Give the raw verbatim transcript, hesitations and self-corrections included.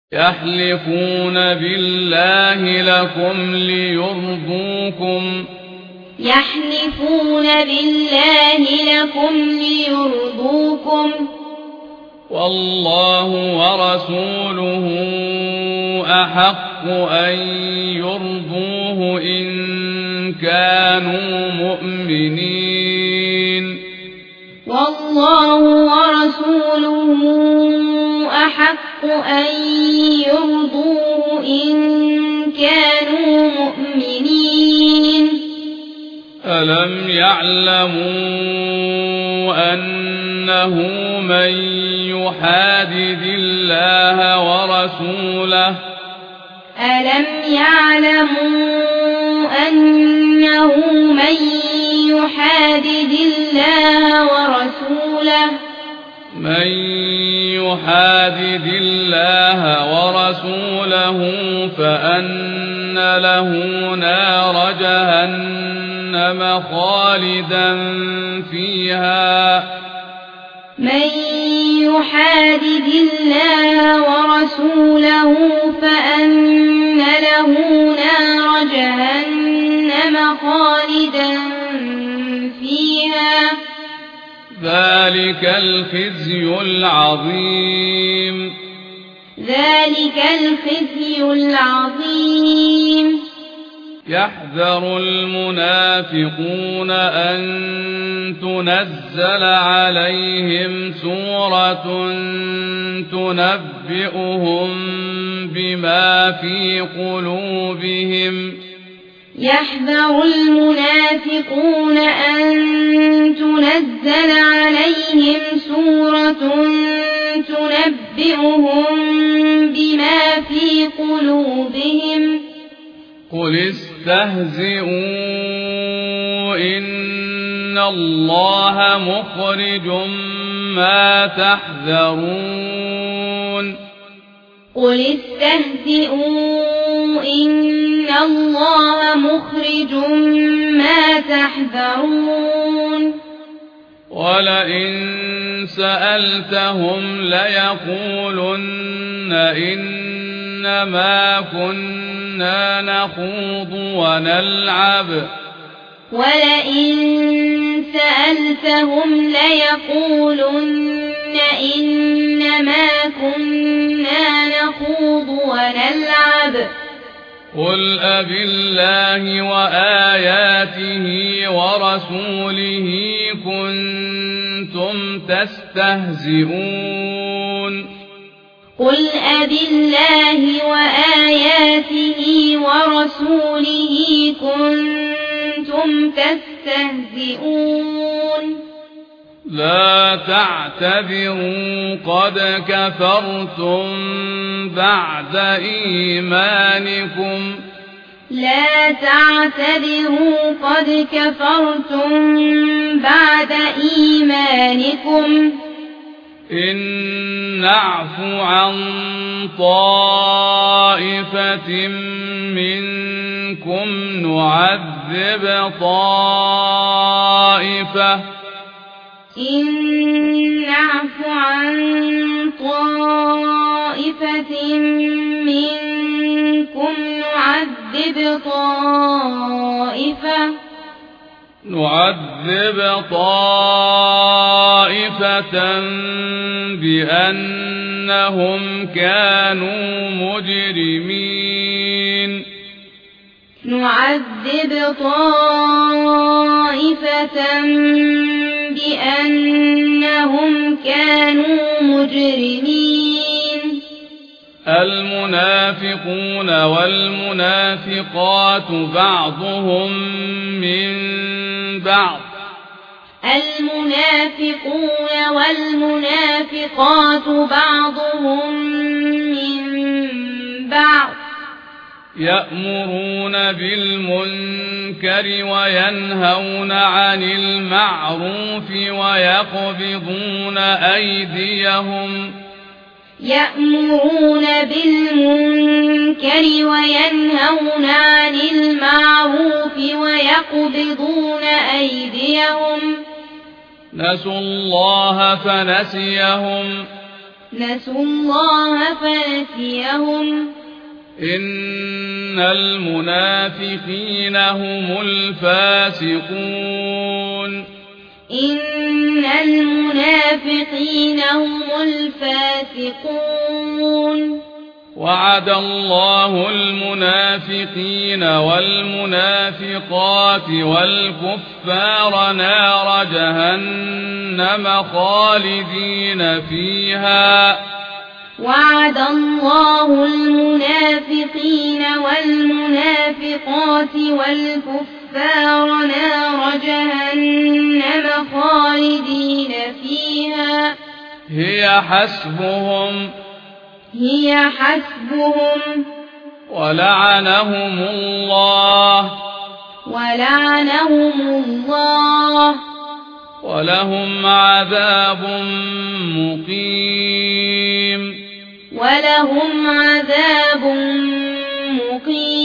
يحلفون بالله لكم ليرضوكم يحلفون بالله لكم ليرضوكم والله ورسوله أحق أن يرضوه إن كانوا مؤمنين والله ورسوله أحق أن يرضوه إن كانوا مؤمنين ألم يعلموا أنه من يحادد الله ورسوله ألم يعلموا أنه من يحادد الله ورسوله من يحادد الله ورسوله فأن له نار جهنم خالدا فيها من يحادد الله ورسوله فأن له نار جهنم خالدا فيها ذلك الخزي العظيم ذلك الخزي العظيم يحذر المنافقون أن تنزل عليهم سورة تنبئهم بما في قلوبهم يحذر المنافقون أن تنزل عليهم سورة تنبئهم بما في قلوبهم قل استهزئوا إن الله مخرج ما تحذرون قل استهزئوا إن الله مخرج ما تحذرون ولئن سألتهم ليقولن إنما كنا نخوض ونلعب ولئن سألتهم ليقولن إنما كنا نخوض ونلعب قل أبالله وآياته ورسوله كنتم تستهزئون قل أبالله وآياته ورسوله كنتم تستهزئون لا تعتذروا قد كفرتم بعد إيمانكم لا تعتذروا قد كفرتم بعد إيمانكم إن نعفو عن طائفة منكم نعذب طائفة إن نعفو عن طائفة منكم نعذب طائفة نعذب طائفة بأنهم كانوا مجرمين نعذب طائفة بأنهم كانوا مجرمين المنافقون والمنافقات بعضهم من بعض المنافقون والمنافقات بعضهم من بعض يأمرون بالمنكر وينهون عن المعروف ويقبضون أيديهم يأمرون بالمنكر وينهون عن المعروف ويقبضون أيديهم نسوا الله فنسيهم نسوا الله فنسيهم إن المنافقين هم الفاسقون إن المنافقين هم الفاسقون وعد الله المنافقين والمنافقات والكفار نار جهنم خالدين فيها وعد الله المنافقين والمنافقات والكفار نار جهنم خالدين فيها هي حسبهم هي حسبهم ولعنهم الله ولعنهم الله ولهم عذاب مقيم ولهم عذاب مقيم